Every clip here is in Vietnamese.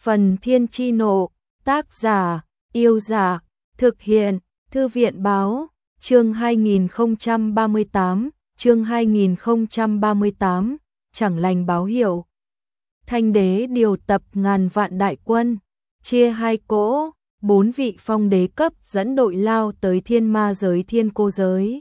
Phần Thiên Chi Nộ, tác giả, Yêu Giả, thực hiện, Thư viện Báo, chương 2038, Chẳng Lành Báo Hiệu. Thanh đế điều tập ngàn vạn đại quân, chia hai cỗ, 4 vị phong đế cấp dẫn đội lao tới thiên ma giới thiên cô giới.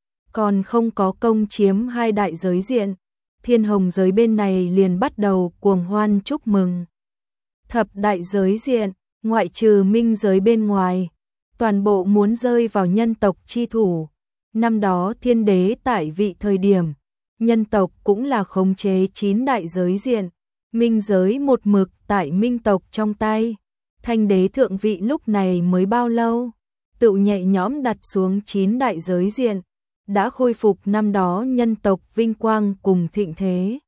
Còn không có công chiếm hai đại giới diện, thiên hồng giới bên này liền bắt đầu cuồng hoan chúc mừng. Thập đại giới diện, ngoại trừ minh giới bên ngoài, toàn bộ muốn rơi vào nhân tộc chi thủ. Năm đó thiên đế tại vị thời điểm, nhân tộc cũng là khống chế 9 đại giới diện, minh giới một mực tại minh tộc trong tay. Thanh đế thượng vị lúc này mới bao lâu, tự nhẹ nhõm đặt xuống 9 đại giới diện, đã khôi phục năm đó nhân tộc vinh quang cùng thịnh thế.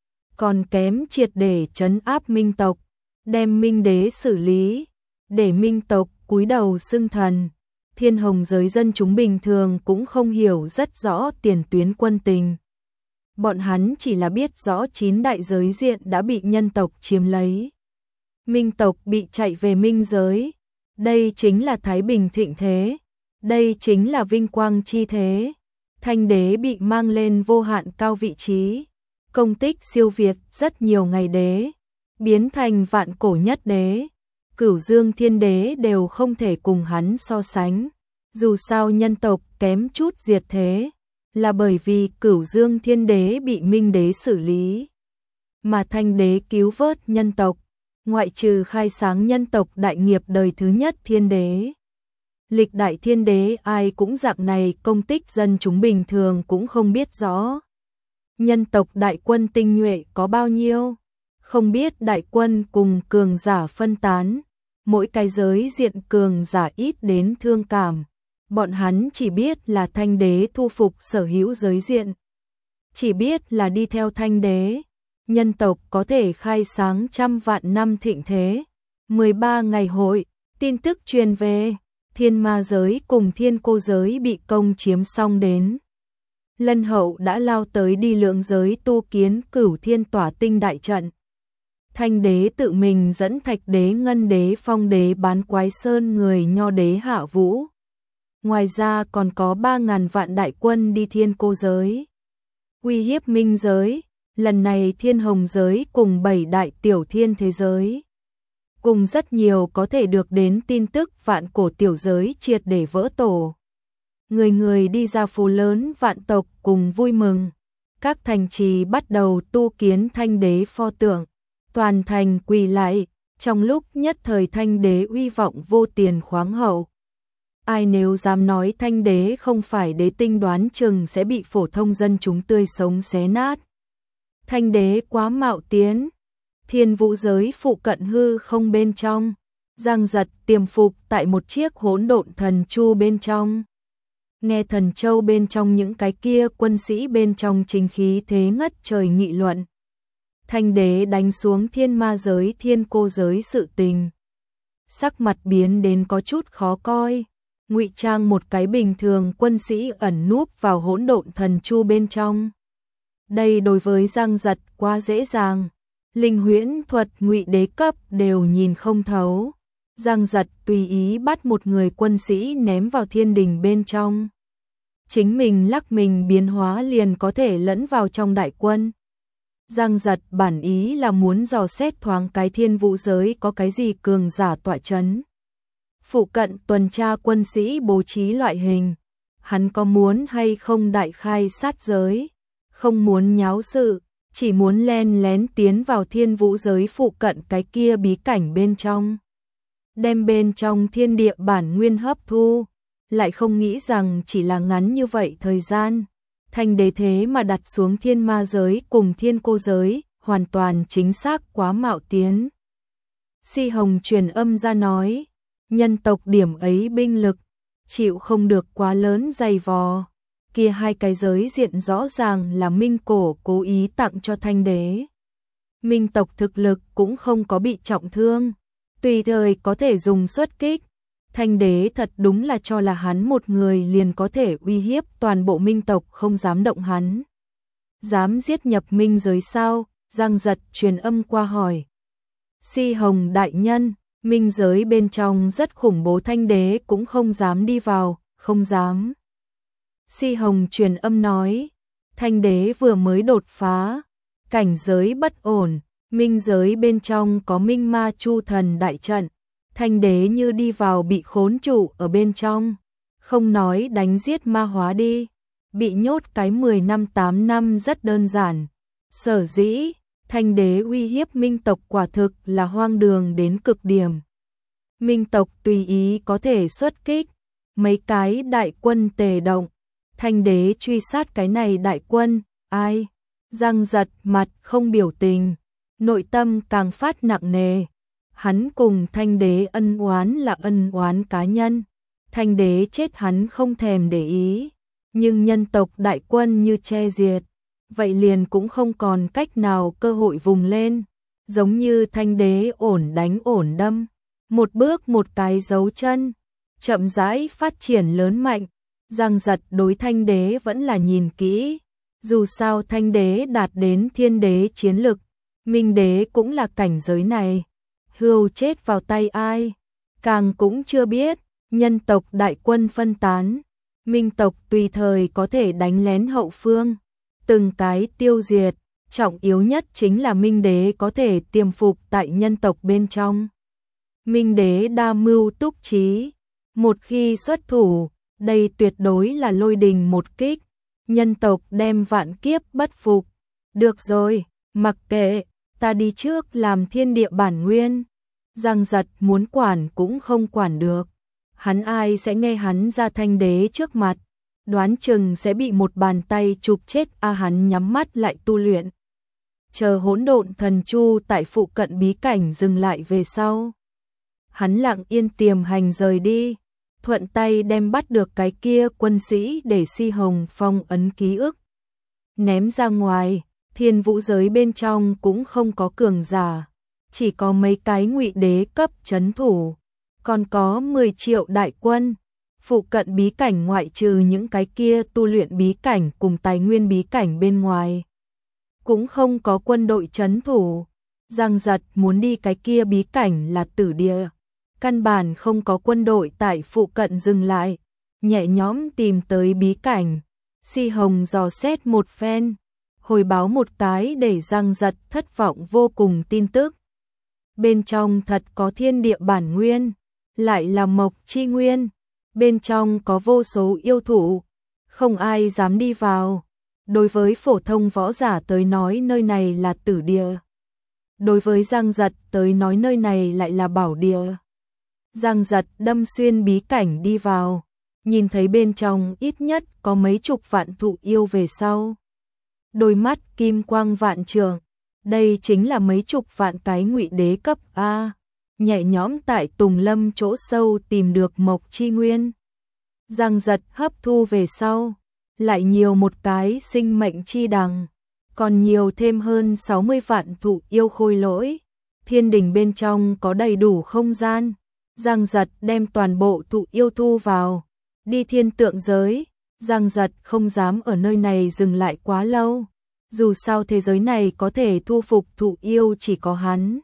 Còn kém triệt để trấn áp minh tộc, đem minh đế xử lý, để minh tộc cúi đầu xưng thần. Thiên hồng giới dân chúng bình thường cũng không hiểu rất rõ tiền tuyến quân tình. Bọn hắn chỉ là biết rõ 9 đại giới diện đã bị nhân tộc chiếm lấy. Minh tộc bị chạy về minh giới. Đây chính là thái bình thịnh thế. Đây chính là vinh quang chi thế. Thanh đế bị mang lên vô hạn cao vị trí. Công tích siêu việt rất nhiều ngày đế. Biến thành vạn cổ nhất đế. Cửu Dương Thiên Đế đều không thể cùng hắn so sánh. Dù sao nhân tộc kém chút diệt thế, là bởi vì Cửu Dương Thiên Đế bị Minh Đế xử lý. Mà Thanh Đế cứu vớt nhân tộc, ngoại trừ khai sáng nhân tộc đại nghiệp đời thứ nhất Thiên Đế. Lịch đại Thiên Đế ai cũng dạng này, công tích dân chúng bình thường cũng không biết rõ. Nhân tộc đại quân tinh nhuệ có bao nhiêu? Không biết đại quân cùng cường giả phân tán, mỗi cái giới diện cường giả ít đến thương cảm. Bọn hắn chỉ biết là Thanh đế thu phục sở hữu giới diện. Chỉ biết là đi theo Thanh đế, nhân tộc có thể khai sáng trăm vạn năm thịnh thế. 13 ngày hội, tin tức truyền về, thiên ma giới cùng thiên cô giới bị công chiếm xong đến. Lân Hậu đã lao tới đi lượng giới tu kiến Cửu Thiên Tỏa Tinh đại trận. Thanh đế tự mình dẫn Thạch đế, Ngân đế, Phong đế, Bán Quái Sơn người Nho đế hạ vũ. Ngoài ra còn có 3.000 vạn đại quân đi thiên cô giới, uy hiếp minh giới. Lần này thiên hồng giới cùng 7 đại tiểu thiên thế giới, cùng rất nhiều có thể được đến tin tức vạn cổ tiểu giới triệt để vỡ tổ. Người người đi ra phố lớn vạn tộc cùng vui mừng. Các thành trì bắt đầu tu kiến Thanh đế pho tượng. Toàn thành quỳ lại, trong lúc nhất thời Thanh đế uy vọng vô tiền khoáng hậu. Ai nếu dám nói Thanh đế không phải đế tinh đoán chừng sẽ bị phổ thông dân chúng tươi sống xé nát. Thanh đế quá mạo tiến. Thiên vũ giới phụ cận hư không bên trong, Giang Giật tiềm phục tại một chiếc hỗn độn thần chu bên trong. Nghe thần châu bên trong những cái kia quân sĩ bên trong chính khí thế ngất trời nghị luận. Thanh đế đánh xuống thiên ma giới thiên cô giới sự tình. Sắc mặt biến đến có chút khó coi. Ngụy trang một cái bình thường quân sĩ ẩn núp vào hỗn độn thần chu bên trong. Đây đối với Giang Giật quá dễ dàng. Linh huyễn thuật ngụy đế cấp đều nhìn không thấu. Giang Giật tùy ý bắt một người quân sĩ ném vào thiên đình bên trong. Chính mình lắc mình biến hóa liền có thể lẫn vào trong đại quân. Giang Giật bản ý là muốn dò xét thoáng cái thiên vũ giới có cái gì cường giả tọa chấn. Phụ cận tuần tra quân sĩ bố trí loại hình. Hắn có muốn hay không đại khai sát giới, không muốn nháo sự, chỉ muốn len lén tiến vào thiên vũ giới phụ cận cái kia bí cảnh bên trong. Đem bên trong thiên địa bản nguyên hấp thu, lại không nghĩ rằng chỉ là ngắn như vậy thời gian. Thanh đế thế mà đặt xuống thiên ma giới cùng thiên cô giới, hoàn toàn chính xác quá mạo tiến. Si Hồng truyền âm ra nói, nhân tộc điểm ấy binh lực, chịu không được quá lớn dày vò. Kia hai cái giới diện rõ ràng là Minh Cổ cố ý tặng cho Thanh đế. Minh tộc thực lực cũng không có bị trọng thương, tùy thời có thể dùng xuất kích. Thanh đế thật đúng là cho là hắn một người liền có thể uy hiếp toàn bộ minh tộc, không dám động hắn. Dám giết nhập minh giới sao? Giang Giật truyền âm qua hỏi. Si Hồng đại nhân, minh giới bên trong rất khủng bố, Thanh đế cũng không dám đi vào, không dám. Si Hồng truyền âm nói, Thanh đế vừa mới đột phá, cảnh giới bất ổn, minh giới bên trong có minh ma chu thần đại trận, Thanh đế như đi vào bị khốn trụ ở bên trong, không nói đánh giết ma hóa đi, bị nhốt cái 10 năm 8 năm rất đơn giản. Sở dĩ, Thanh đế uy hiếp minh tộc quả thực là hoang đường đến cực điểm. Minh tộc tùy ý có thể xuất kích, mấy cái đại quân tề động, Thanh đế truy sát cái này đại quân, ai? Giang Giật mặt không biểu tình, nội tâm càng phát nặng nề. Hắn cùng Thanh đế ân oán là ân oán cá nhân, Thanh đế chết hắn không thèm để ý, nhưng nhân tộc đại quân như che diệt, vậy liền cũng không còn cách nào cơ hội vùng lên, giống như Thanh đế ổn đánh ổn đâm, một bước một cái dấu chân, chậm rãi phát triển lớn mạnh. Giang Giật đối Thanh đế vẫn là nhìn kỹ, dù sao Thanh đế đạt đến thiên đế chiến lực, minh đế cũng là cảnh giới này, hưu chết vào tay ai, càng cũng chưa biết. Nhân tộc đại quân phân tán, minh tộc tùy thời có thể đánh lén hậu phương, từng cái tiêu diệt, trọng yếu nhất chính là minh đế có thể tiềm phục tại nhân tộc bên trong. Minh đế đa mưu túc trí, một khi xuất thủ, đây tuyệt đối là lôi đình một kích, nhân tộc đem vạn kiếp bất phục. Được rồi, mặc kệ, ta đi trước làm thiên địa bản nguyên. Giang Giật muốn quản cũng không quản được. Hắn ai sẽ nghe hắn ra Thanh đế trước mặt, đoán chừng sẽ bị một bàn tay chụp chết. Hắn nhắm mắt lại tu luyện. Chờ hỗn độn thần chu tại phụ cận bí cảnh dừng lại về sau. Hắn lặng yên tiềm hành rời đi, thuận tay đem bắt được cái kia quân sĩ để Si Hồng phong ấn ký ức. Ném ra ngoài, thiên vũ giới bên trong cũng không có cường giả, chỉ có mấy cái ngụy đế cấp trấn thủ. Còn có 10 triệu đại quân, phụ cận bí cảnh ngoại trừ những cái kia tu luyện bí cảnh cùng tài nguyên bí cảnh bên ngoài. Cũng không có quân đội trấn thủ, Giang Giật muốn đi cái kia bí cảnh là Tử Địa. Căn bản không có quân đội tại phụ cận dừng lại, nhẹ nhõm tìm tới bí cảnh. Si Hồng dò xét một phen, hồi báo một cái để Giang Giật thất vọng vô cùng tin tức. Bên trong thật có thiên địa bản nguyên, lại là mộc chi nguyên, bên trong có vô số yêu thú, không ai dám đi vào. Đối với phổ thông võ giả tới nói nơi này là Tử Địa, đối với Giang Giật tới nói nơi này lại là Bảo Địa. Giang Giật đâm xuyên bí cảnh đi vào, nhìn thấy bên trong ít nhất có mấy chục vạn thụ yêu về sau. Đôi mắt kim quang vạn trượng, đây chính là mấy chục vạn cái ngụy đế cấp A, nhẹ nhõm tại Tùng Lâm chỗ sâu tìm được mộc chi nguyên. Giang Giật hấp thu về sau, lại nhiều một cái sinh mệnh chi đằng, còn nhiều thêm hơn 60 vạn thụ yêu khôi lỗi. Thiên đình bên trong có đầy đủ không gian. Giang Giật đem toàn bộ thụ yêu thu vào, đi thiên tượng giới. Giang Giật không dám ở nơi này dừng lại quá lâu, dù sao thế giới này có thể thu phục thụ yêu chỉ có hắn.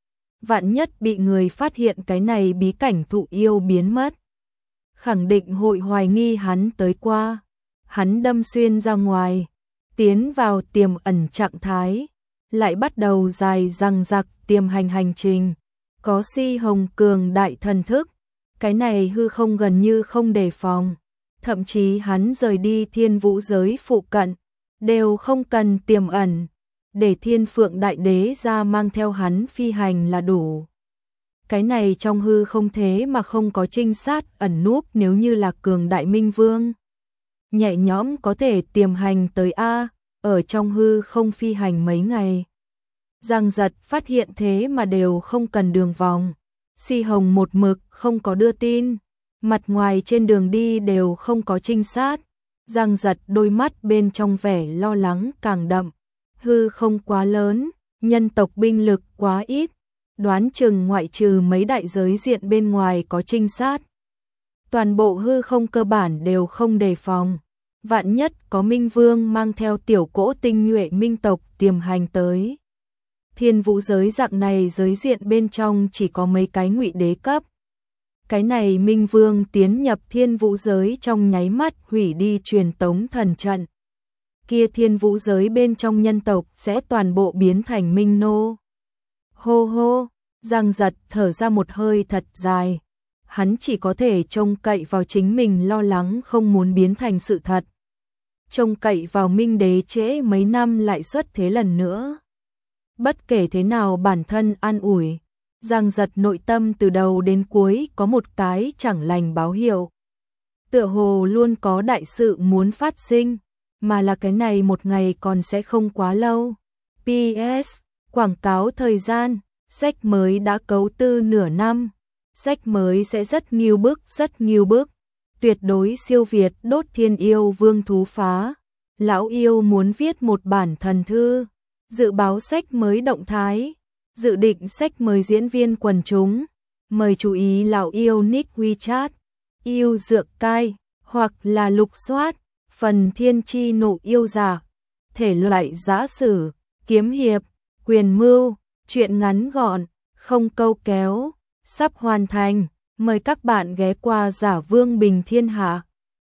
Vạn nhất bị người phát hiện cái này bí cảnh thụ yêu biến mất, khẳng định hội hoài nghi hắn tới qua. Hắn đâm xuyên ra ngoài, tiến vào tiềm ẩn trạng thái, lại bắt đầu dài dằng dặc tiềm hành hành trình. Có Si Hồng cường đại thần thức, cái này hư không gần như không đề phòng, thậm chí hắn rời đi thiên vũ giới phụ cận, đều không cần tiềm ẩn, để Thiên Phượng Đại Đế ra mang theo hắn phi hành là đủ. Cái này trong hư không thế mà không có trinh sát ẩn núp, nếu như là cường đại minh vương, nhẹ nhõm có thể tiềm hành tới A, ở trong hư không phi hành mấy ngày. Giang Giật phát hiện thế mà đều không cần đường vòng. Si Hồng một mực không có đưa tin, mặt ngoài trên đường đi đều không có trinh sát. Giang Giật đôi mắt bên trong vẻ lo lắng càng đậm. Hư không quá lớn, nhân tộc binh lực quá ít, đoán chừng ngoại trừ mấy đại giới diện bên ngoài có trinh sát, toàn bộ hư không cơ bản đều không đề phòng. Vạn nhất có Minh Vương mang theo tiểu cỗ tinh nhuệ minh tộc tiềm hành tới, Thiên vũ giới dạng này giới diện bên trong chỉ có mấy cái ngụy đế cấp. Cái này Minh Vương tiến nhập thiên vũ giới trong nháy mắt hủy đi truyền tống thần trận. Kia thiên vũ giới bên trong nhân tộc sẽ toàn bộ biến thành minh nô. Hô hô, Giang Giật thở ra một hơi thật dài. Hắn chỉ có thể trông cậy vào chính mình lo lắng không muốn biến thành sự thật. Trông cậy vào Minh Đế trễ mấy năm lại xuất thế lần nữa. Bất kể thế nào bản thân an ủi, Giang Giật nội tâm từ đầu đến cuối có một cái chẳng lành báo hiệu. Tựa hồ luôn có đại sự muốn phát sinh, mà là cái này một ngày còn sẽ không quá lâu. PS, quảng cáo thời gian, sách mới đã cấu tư nửa năm. Sách mới sẽ rất nghiêu bức, tuyệt đối siêu việt Đốt Thiên Yêu Vương Thú Phá. Lão yêu muốn viết một bản thần thư, dự báo sách mới động thái, dự định sách mới diễn viên quần chúng. Mời chú ý lão yêu nick WeChat, yêu dược cai, hoặc là lục soát, phần thiên chi nộ yêu giả, thể loại giã sử, kiếm hiệp, quyền mưu, truyện ngắn gọn, không câu kéo, sắp hoàn thành. Mời các bạn ghé qua Giả Vương Bình Thiên Hạ.